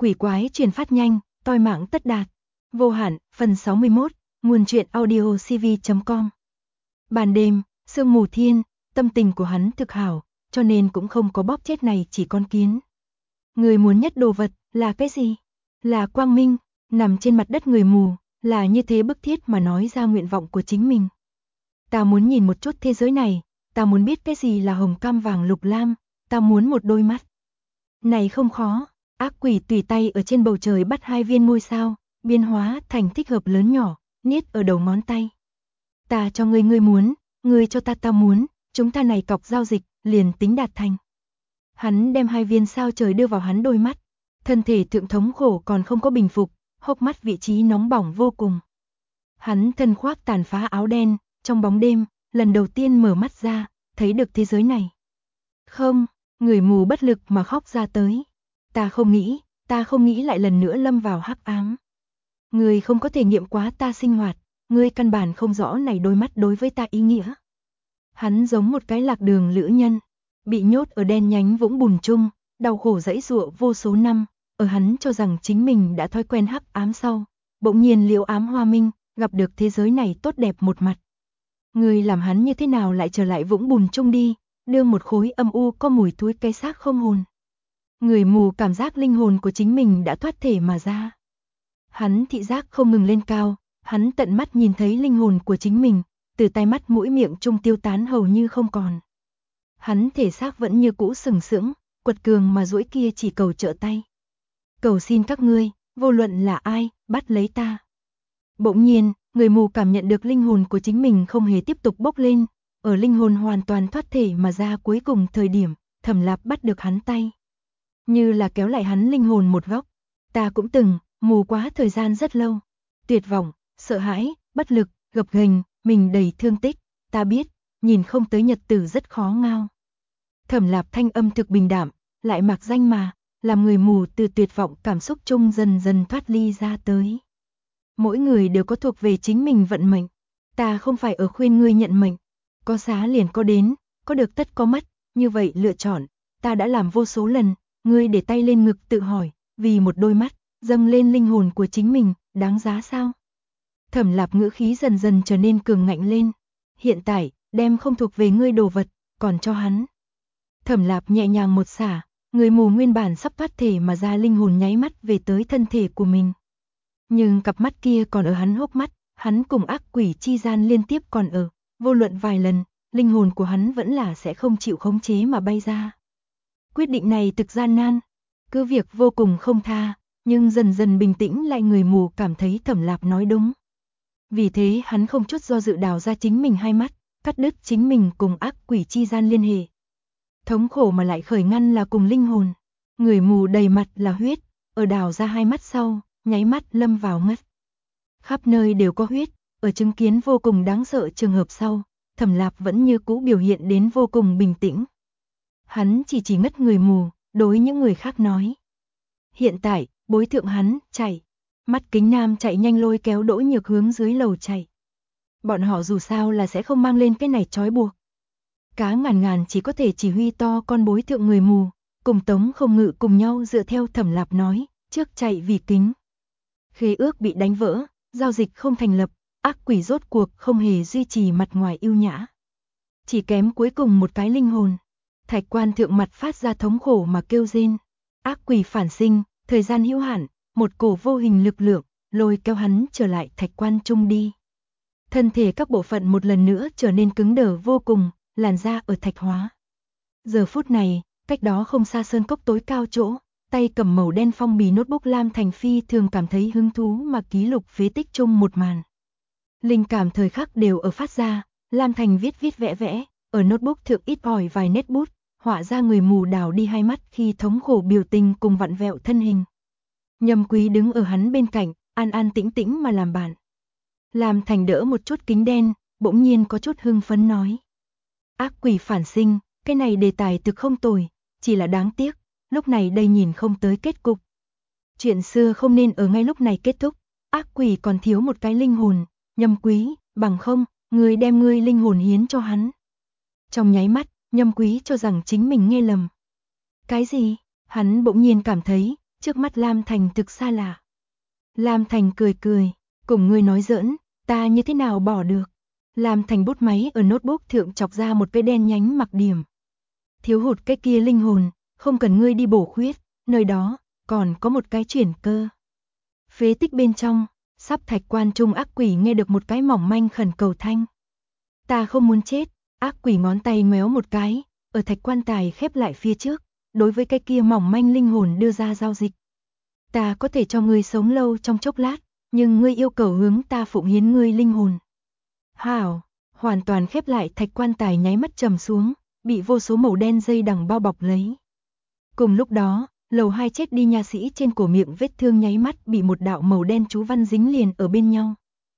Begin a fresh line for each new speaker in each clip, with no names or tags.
quỷ quái truyền phát nhanh, toi mạng tất đạt. Vô hạn, phần 61, nguồn truyện audio cv.com. Ban đêm, sương mù thiên, tâm tình của hắn thực hảo, cho nên cũng không có bóp chết này chỉ con kiến. Người muốn nhất đồ vật, là cái gì? Là quang minh, nằm trên mặt đất người mù, là như thế bức thiết mà nói ra nguyện vọng của chính mình. Ta muốn nhìn một chút thế giới này, ta muốn biết cái gì là hồng cam vàng lục lam, ta muốn một đôi mắt. Này không khó, ác quỷ tùy tay ở trên bầu trời bắt 2 viên ngôi sao, biến hóa thành thích hợp lớn nhỏ, niết ở đầu ngón tay. Ta cho ngươi ngươi muốn, ngươi cho ta ta muốn, chúng ta này cọc giao dịch, liền tính đạt thành. Hắn đem 2 viên sao trời đưa vào hắn đôi mắt, thân thể thượng thống khổ còn không có bình phục, hốc mắt vị trí nóng bỏng vô cùng. Hắn thân khoác tàn phá áo đen, trong bóng đêm, lần đầu tiên mở mắt ra, thấy được thế giới này. Không, người mù bất lực mà khóc ra tới. Ta không nghĩ lại lần nữa lâm vào hắc ám. Ngươi không có thể nghiệm quá ta sinh hoạt, ngươi căn bản không rõ này đôi mắt đối với ta ý nghĩa. Hắn giống một cái lạc đường lữ nhân, bị nhốt ở đen nhánh vũng bùn chung, đau khổ giãy giụa vô số năm, ở hắn cho rằng chính mình đã thói quen hắc ám sau, bỗng nhiên liễu ám hoa minh, gặp được thế giới này tốt đẹp một mặt. Ngươi làm hắn như thế nào lại trở lại vũng bùn chung đi, đưa một khối âm u có mùi thối cái xác không hồn. Người mù cảm giác linh hồn của chính mình đã thoát thể mà ra. Hắn thị giác không ngừng lên cao, hắn tận mắt nhìn thấy linh hồn của chính mình, từ tai mắt mũi miệng trung tiêu tán hầu như không còn. Hắn thể xác vẫn như cũ sừng sững, quật cường mà duỗi kia chỉ cầu trợ tay. Cầu xin các ngươi, vô luận là ai, bắt lấy ta. Bỗng nhiên, người mù cảm nhận được linh hồn của chính mình không hề tiếp tục bốc lên, ở linh hồn hoàn toàn thoát thể mà ra cuối cùng thời điểm, Thẩm Lạp bắt được hắn tay. Như là kéo lại hắn linh hồn một góc. Ta cũng từng, mù quá thời gian rất lâu. Tuyệt vọng, sợ hãi, bất lực, gập ghềnh, mình đầy thương tích. Ta biết, nhìn không tới nhật tử rất khó ngao. Thẩm Lạp thanh âm thực bình đạm, lại mặc danh mà, làm người mù từ tuyệt vọng cảm xúc chung dần dần thoát ly ra tới. Mỗi người đều có thuộc về chính mình vận mệnh. Ta không phải ở khuyên ngươi nhận mệnh. Có giá liền có đến, có được tất có mất, như vậy lựa chọn, ta đã làm vô số lần. Ngươi để tay lên ngực tự hỏi, vì một đôi mắt, dâng lên linh hồn của chính mình, đáng giá sao? Thẩm Lạp ngữ khí dần dần trở nên cường ngạnh lên. Hiện tại, đem không thuộc về ngươi đồ vật, còn cho hắn. Thẩm Lạp nhẹ nhàng một xả, người mù nguyên bản sắp thoát thể mà ra linh hồn nháy mắt về tới thân thể của mình. Nhưng cặp mắt kia còn ở hắn hốc mắt, hắn cùng ác quỷ chi gian liên tiếp còn ở, vô luận vài lần, linh hồn của hắn vẫn là sẽ không chịu khống chế mà bay ra. Quyết định này thực gian nan, cứ việc vô cùng không tha, nhưng dần dần bình tĩnh lại người mù cảm thấy Thẩm Lạp nói đúng. Vì thế hắn không chút do dự đào ra chính mình hai mắt, cắt đứt chính mình cùng ác quỷ chi gian liên hệ. Thống khổ mà lại khởi ngăn là cùng linh hồn. Người mù đầy mặt là huyết, ở đào ra hai mắt sau, nháy mắt lâm vào ngất. Khắp nơi đều có huyết, ở chứng kiến vô cùng đáng sợ trường hợp sau, Thẩm Lạp vẫn như cũ biểu hiện đến vô cùng bình tĩnh. Hắn chỉ ngất người mù, đối những người khác nói. Hiện tại, bối thượng hắn, chạy. Mắt kính nam chạy nhanh lôi kéo Đỗ Nhược hướng dưới lầu chạy. Bọn họ dù sao là sẽ không mang lên cái này trói buộc. Cá ngàn ngàn chỉ có thể chỉ huy to con bối thượng người mù, cùng Tống Không Ngự cùng nhau dựa theo Thẩm Lạp nói, trước chạy vì kính. Khế ước bị đánh vỡ, giao dịch không thành lập, ác quỷ rốt cuộc không hề duy trì mặt ngoài ưu nhã. Chỉ kém cuối cùng một cái linh hồn. Thạch Quan thượng mặt phát ra thống khổ mà kêu rên. Ác quỷ phản sinh, thời gian hữu hạn, một cổ vô hình lực lượng, lôi kéo hắn trở lại Thạch Quan chung đi. Thân thể các bộ phận một lần nữa trở nên cứng đờ vô cùng, làn da ở thạch hóa. Giờ phút này, cách đó không xa sơn cốc tối cao chỗ, tay cầm màu đen phong bì notebook Lam Thành phi thường cảm thấy hứng thú mà ký lục phế tích chung một màn. Linh cảm thời khắc đều ở phát ra, Lam Thành viết vẽ vẽ, ở notebook thượng ít ỏi vài nét bút, họa ra người mù đào đi hai mắt khi thống khổ biểu tình cùng vặn vẹo thân hình. Nhâm Quý đứng ở hắn bên cạnh, an an tĩnh tĩnh mà làm bạn. Lam Thành đỡ một chút kính đen, bỗng nhiên có chút hưng phấn nói. Ác quỷ phản sinh, cái này đề tài thực không tồi, chỉ là đáng tiếc, lúc này đây nhìn không tới kết cục. Chuyện xưa không nên ở ngay lúc này kết thúc, ác quỷ còn thiếu một cái linh hồn, Nhâm Quý, bằng không, người đem ngươi linh hồn hiến cho hắn. Trong nháy mắt, Nhâm Quý cho rằng chính mình nghe lầm. Cái gì? Hắn bỗng nhiên cảm thấy, trước mắt Lam Thành thực xa lạ. Lam Thành cười cười, cùng ngươi nói giỡn, ta như thế nào bỏ được. Lam Thành bút máy ở notebook thượng chọc ra một cái đen nhánh mặc điểm. Thiếu hụt cái kia linh hồn, không cần ngươi đi bổ khuyết, nơi đó còn có một cái chuyển cơ. Phế tích bên trong, sắp thạch quan trung ác quỷ nghe được một cái mỏng manh khẩn cầu thanh. Ta không muốn chết, ác quỷ ngón tay ngoéo một cái, ở thạch quan tài khép lại phía trước, đối với cái kia mỏng manh linh hồn đưa ra giao dịch. Ta có thể cho ngươi sống lâu trong chốc lát, nhưng ngươi yêu cầu hướng ta phụng hiến ngươi linh hồn. Hảo, hoàn toàn khép lại thạch quan tài nháy mắt trầm xuống, bị vô số màu đen dây đằng bao bọc lấy. Cùng lúc đó, lầu 2 chết đi nha sĩ trên cổ miệng vết thương nháy mắt bị một đạo màu đen chú văn dính liền ở bên nhau.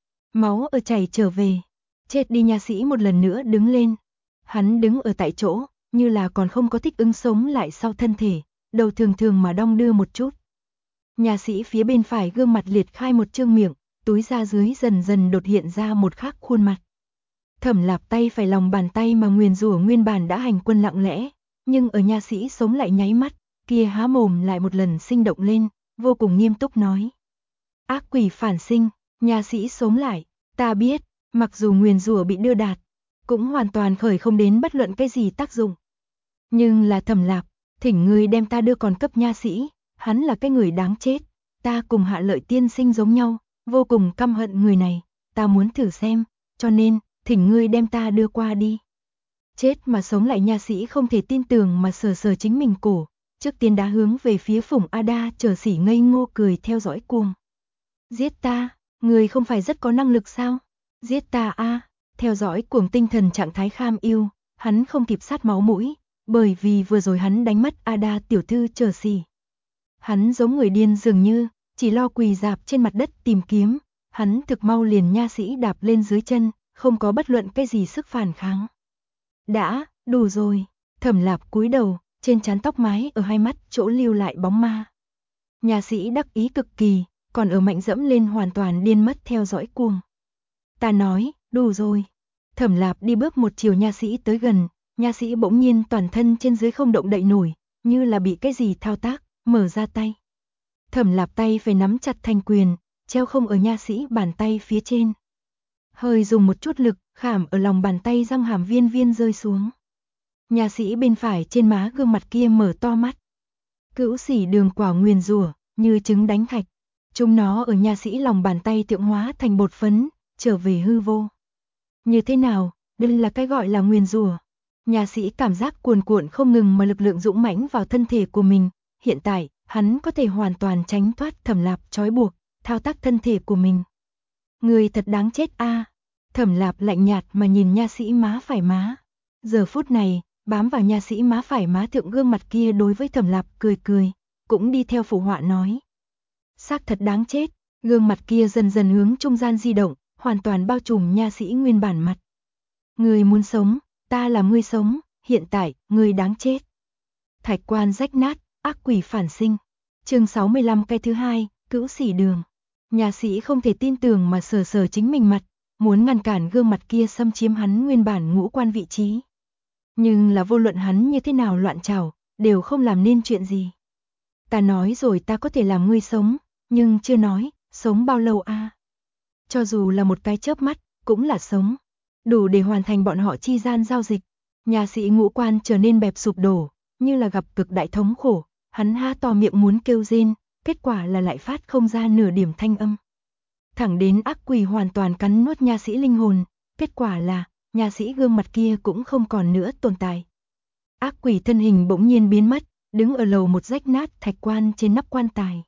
Máu ở chảy trở về, chết đi nha sĩ một lần nữa đứng lên. Hắn đứng ở tại chỗ, như là còn không có thích ứng sống lại sau thân thể, đầu thường thường mà đong đưa một chút. Nha sĩ phía bên phải gương mặt liệt khai một trương miệng, túi da dưới dần dần đột hiện ra một khác khuôn mặt. Thẩm Lạp tay phải lòng bàn tay mà nguyền rủa nguyên bản đã hành quân lặng lẽ, nhưng ở nha sĩ sống lại nháy mắt, kia há mồm lại một lần sinh động lên, vô cùng nghiêm túc nói. Ác quỷ phản sinh, nha sĩ sống lại, ta biết, mặc dù nguyền rủa bị đưa đạt, cũng hoàn toàn khởi không đến bất luận cái gì tác dụng. Nhưng là Thẩm Lạp, thỉnh ngươi đem ta đưa còn cấp nha sĩ, hắn là cái người đáng chết, ta cùng Hạ Lợi tiên sinh giống nhau, vô cùng căm hận người này, ta muốn thử xem, cho nên, thỉnh ngươi đem ta đưa qua đi. Chết mà sống lại nha sĩ không thể tin tưởng mà sờ sờ chính mình cổ, trước tiên đã hướng về phía Phùng Ada chờ sỉ ngây ngô cười theo dõi cuồng. Giết ta, người không phải rất có năng lực sao? Giết ta a, theo dõi cuồng tinh thần trạng thái kham yêu, hắn không kịp sát máu mũi, bởi vì vừa rồi hắn đánh mất Ada tiểu thư chờ sỉ. Hắn giống người điên dường như, chỉ lo quỳ dạp trên mặt đất tìm kiếm, hắn thực mau liền nha sĩ đạp lên dưới chân, không có bất luận cái gì sức phản kháng. Đã, đủ rồi, Thẩm Lạp cúi đầu, trên trán tóc mái ở hai mắt chỗ lưu lại bóng ma. Nha sĩ đắc ý cực kỳ, còn ở mạnh dẫm lên hoàn toàn điên mất theo dõi cuồng. Ta nói, đủ rồi. Thẩm Lạp đi bước một chiều nha sĩ tới gần, nha sĩ bỗng nhiên toàn thân trên dưới không động đậy nổi, như là bị cái gì thao tác, mở ra tay. Thẩm Lạp tay phải nắm chặt thành quyền, treo không ở nha sĩ bàn tay phía trên. Hơi dùng một chút lực, khảm ở lòng bàn tay răng hàm viên viên rơi xuống. Nha sĩ bên phải trên má gương mặt kia mở to mắt. Cữu sỉ đường quả nguyền rủa, như trứng đánh thạch. Chúng nó ở nha sĩ lòng bàn tay thượng hóa thành bột phấn, trở về hư vô. Như thế nào, đây là cái gọi là nguyền rủa. Nha sĩ cảm giác cuồn cuộn không ngừng mà lực lượng dũng mãnh vào thân thể của mình. Hiện tại, hắn có thể hoàn toàn tránh thoát Thẩm Lạp trói buộc, thao tác thân thể của mình. Người thật đáng chết a. Thẩm Lạp lạnh nhạt mà nhìn nha sĩ má phải má. Giờ phút này, bám vào nha sĩ má phải má thượng gương mặt kia đối với Thẩm Lạp cười cười, cũng đi theo phụ họa nói. Xác thật đáng chết, gương mặt kia dần dần hướng trung gian di động, hoàn toàn bao trùm nha sĩ nguyên bản mặt. Người muốn sống, ta là ngươi sống, hiện tại, ngươi đáng chết. Thạch quan rách nát, ác quỷ phản sinh. Chương 65 cái thứ hai, cữu sỉ đường. Nha sĩ không thể tin tưởng mà sờ sờ chính mình mặt, muốn ngăn cản gương mặt kia xâm chiếm hắn nguyên bản ngũ quan vị trí. Nhưng là vô luận hắn như thế nào loạn trảo, đều không làm nên chuyện gì. Ta nói rồi ta có thể làm ngươi sống, nhưng chưa nói, sống bao lâu a? Cho dù là một cái chớp mắt, cũng là sống. Đủ để hoàn thành bọn họ chi gian giao dịch. Nha sĩ ngũ quan trở nên bẹp sụp đổ, như là gặp cực đại thống khổ. Hắn há to miệng muốn kêu rên, kết quả là lại phát không ra nửa điểm thanh âm. Thẳng đến ác quỷ hoàn toàn cắn nuốt nha sĩ linh hồn, kết quả là, nha sĩ gương mặt kia cũng không còn nữa tồn tại. Ác quỷ thân hình bỗng nhiên biến mất, đứng ở lầu một rách nát thạch quan trên nắp quan tài.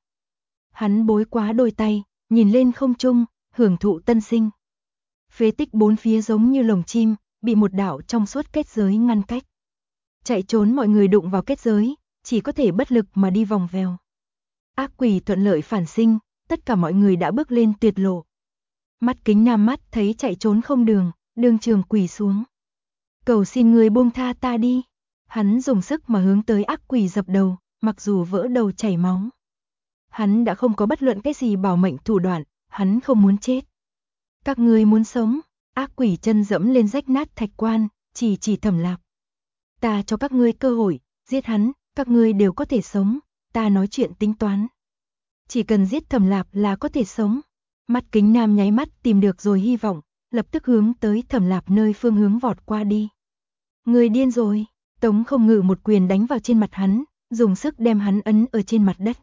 Hắn bối quá đôi tay, nhìn lên không trung, hưởng thụ tân sinh. Phế tích bốn phía giống như lồng chim, bị một đạo trong suốt kết giới ngăn cách. Chạy trốn mọi người đụng vào kết giới, chỉ có thể bất lực mà đi vòng vèo. Ác quỷ thuận lợi phản sinh, tất cả mọi người đã bước lên tuyệt lộ. Mắt kính nam mắt thấy chạy trốn không đường, đường trường quỳ xuống. Cầu xin người buông tha ta đi. Hắn dùng sức mà hướng tới ác quỷ dập đầu, mặc dù vỡ đầu chảy máu. Hắn đã không có bất luận cái gì bảo mệnh thủ đoạn, hắn không muốn chết. Các ngươi muốn sống, ác quỷ chân dẫm lên rách nát thạch quan, chỉ Thẩm Lạp. Ta cho các ngươi cơ hội, giết hắn, các ngươi đều có thể sống, ta nói chuyện tính toán. Chỉ cần giết Thẩm Lạp là có thể sống. Mắt Kính Nam nháy mắt tìm được rồi hy vọng, lập tức hướng tới Thẩm Lạp nơi phương hướng vọt qua đi. Người điên rồi, Tống Không Ngự một quyền đánh vào trên mặt hắn, dùng sức đem hắn ấn ở trên mặt đất.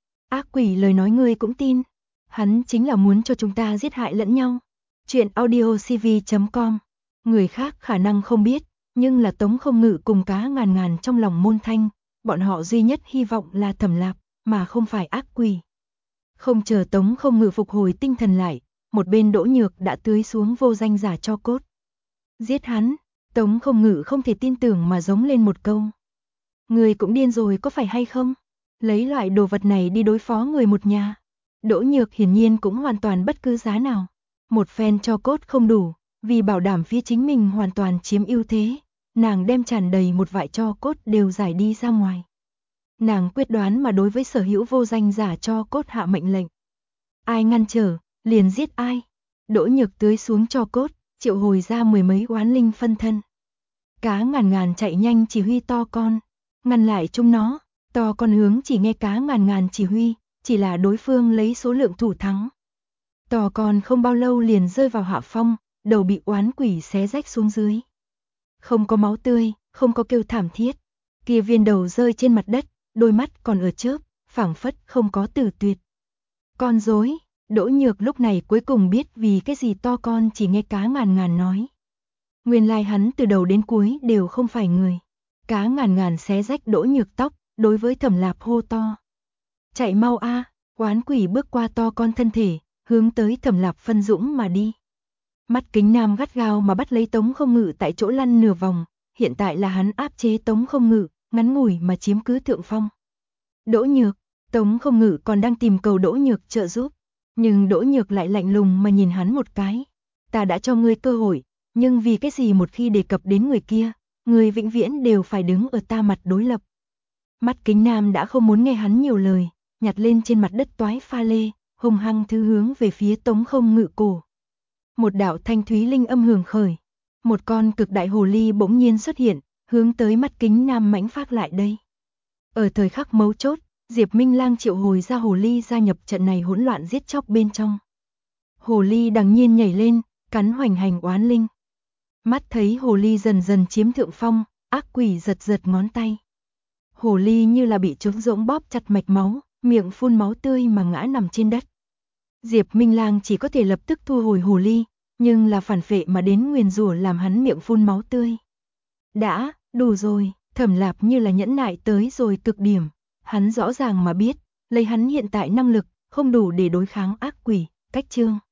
Ác quỷ lời nói ngươi cũng tin, hắn chính là muốn cho chúng ta giết hại lẫn nhau. Chuyện audiocv.com. Người khác khả năng không biết, nhưng là Tống Không Ngự cùng Cá Ngàn Ngàn trong lòng Môn Thanh, bọn họ duy nhất hy vọng là Thẩm Lạp, mà không phải ác quỷ. Không chờ Tống Không Ngự phục hồi tinh thần lại, một bên Đỗ Nhược đã tưới xuống vô danh giả tro cốt. Giết hắn, Tống Không Ngự không thể tin tưởng mà giống lên một câu. Người cũng điên rồi có phải hay không? Lấy loại đồ vật này đi đối phó người một nhà. Đỗ Nhược hiển nhiên cũng hoàn toàn bất cứ giá nào. Một phen tro cốt không đủ, vì bảo đảm phía chính mình hoàn toàn chiếm ưu thế, nàng đem tràn đầy một vại tro cốt đều giải đi ra ngoài. Nàng quyết đoán mà đối với sở hữu vô danh giả tro cốt hạ mệnh lệnh. Ai ngăn trở, liền giết ai. Đỗ Nhược tưới xuống tro cốt, triệu hồi ra mười mấy oán linh phân thân. Cá Ngàn Ngàn chạy nhanh chỉ huy to con, ngăn lại chúng nó. To con hướng chỉ nghe Cá Ngàn Ngàn chỉ huy, chỉ là đối phương lấy số lượng thủ thắng. To con không bao lâu liền rơi vào hạ phong, đầu bị oán quỷ xé rách xuống dưới. Không có máu tươi, không có kêu thảm thiết. Kia viên đầu rơi trên mặt đất, đôi mắt còn ở chớp, phảng phất không có tử tuyệt. Con rối, Đỗ Nhược lúc này cuối cùng biết vì cái gì to con chỉ nghe Cá Ngàn Ngàn nói. Nguyên lai hắn từ đầu đến cuối đều không phải người. Cá Ngàn Ngàn xé rách Đỗ Nhược tóc, đối với Thẩm Lạp hô to. Chạy mau a! Oán quỷ bước qua to con thân thể, hướng tới Thẩm Lạp phân dũng mà đi. Mắt Kính Nam gắt gao mà bắt lấy Tống Không Ngự tại chỗ lăn nửa vòng, hiện tại là hắn áp chế Tống Không Ngự, ngắn ngủi mà chiếm cứ thượng phong. Đỗ Nhược, Tống Không Ngự còn đang tìm cầu Đỗ Nhược trợ giúp, nhưng Đỗ Nhược lại lạnh lùng mà nhìn hắn một cái. Ta đã cho ngươi cơ hội, nhưng vì cái gì một khi đề cập đến người kia, ngươi vĩnh viễn đều phải đứng ở ta mặt đối lập. Mắt Kính Nam đã không muốn nghe hắn nhiều lời, nhặt lên trên mặt đất toái pha lê, hung hăng thứ hướng về phía Tống Không Ngự cổ. Một đạo thanh thúy linh âm hưởng khởi, một con cực đại hồ ly bỗng nhiên xuất hiện, hướng tới mắt Kính Nam mãnh phát lại đây. Ở thời khắc mấu chốt, Diệp Minh Lang triệu hồi ra hồ ly gia nhập trận này hỗn loạn giết chóc bên trong. Hồ ly đằng nhiên nhảy lên, cắn hoành hành oán linh. Mắt thấy hồ ly dần dần chiếm thượng phong, ác quỷ giật giật ngón tay. Hồ ly như là bị trống rỗng bóp chặt mạch máu, miệng phun máu tươi mà ngã nằm trên đất. Diệp Minh Lang chỉ có thể lập tức thu hồi hồ ly, nhưng là phản phệ mà đến nguyền rủa làm hắn miệng phun máu tươi. Đã, đủ rồi, Thẩm Lạp như là nhẫn nại tới rồi cực điểm, hắn rõ ràng mà biết, lấy hắn hiện tại năng lực, không đủ để đối kháng ác quỷ, cách chương.